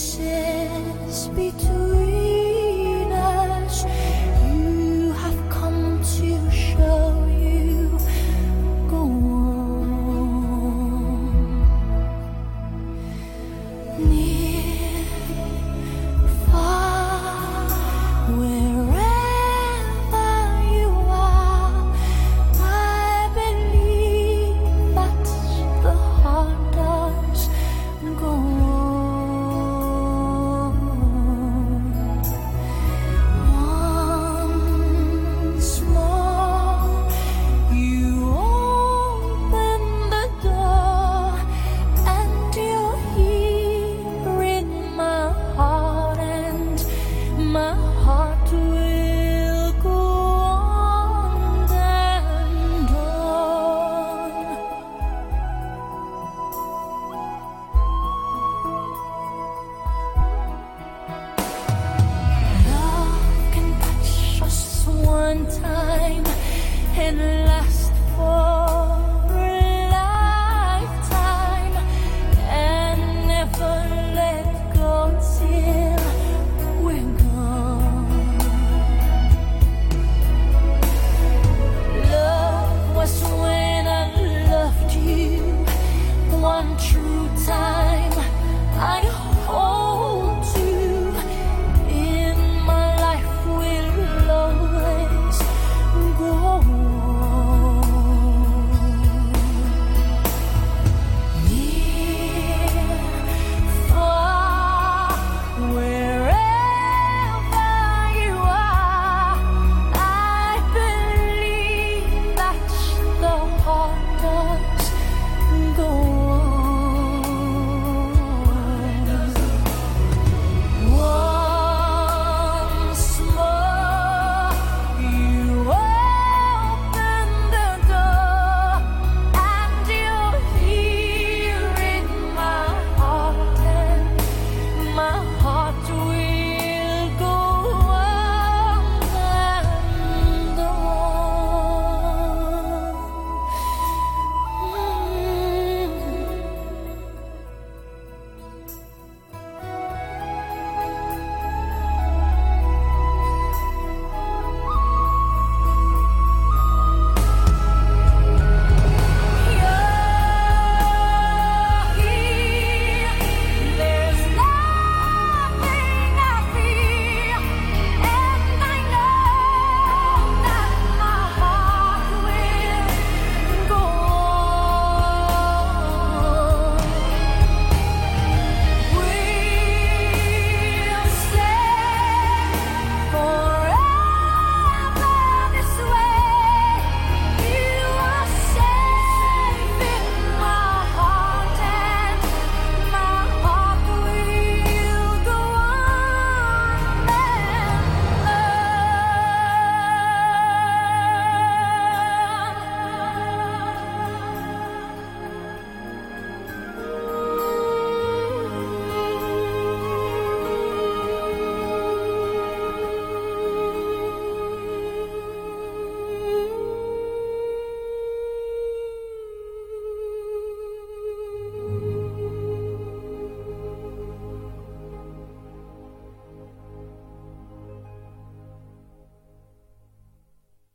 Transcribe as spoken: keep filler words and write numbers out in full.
spaces between us, you have come to show you go on. Near, far, wherever you are, I believe that the heart does go on. Once more, you open the door, and you're here in my heart, and my heart will go on and on. Love can touch us one time and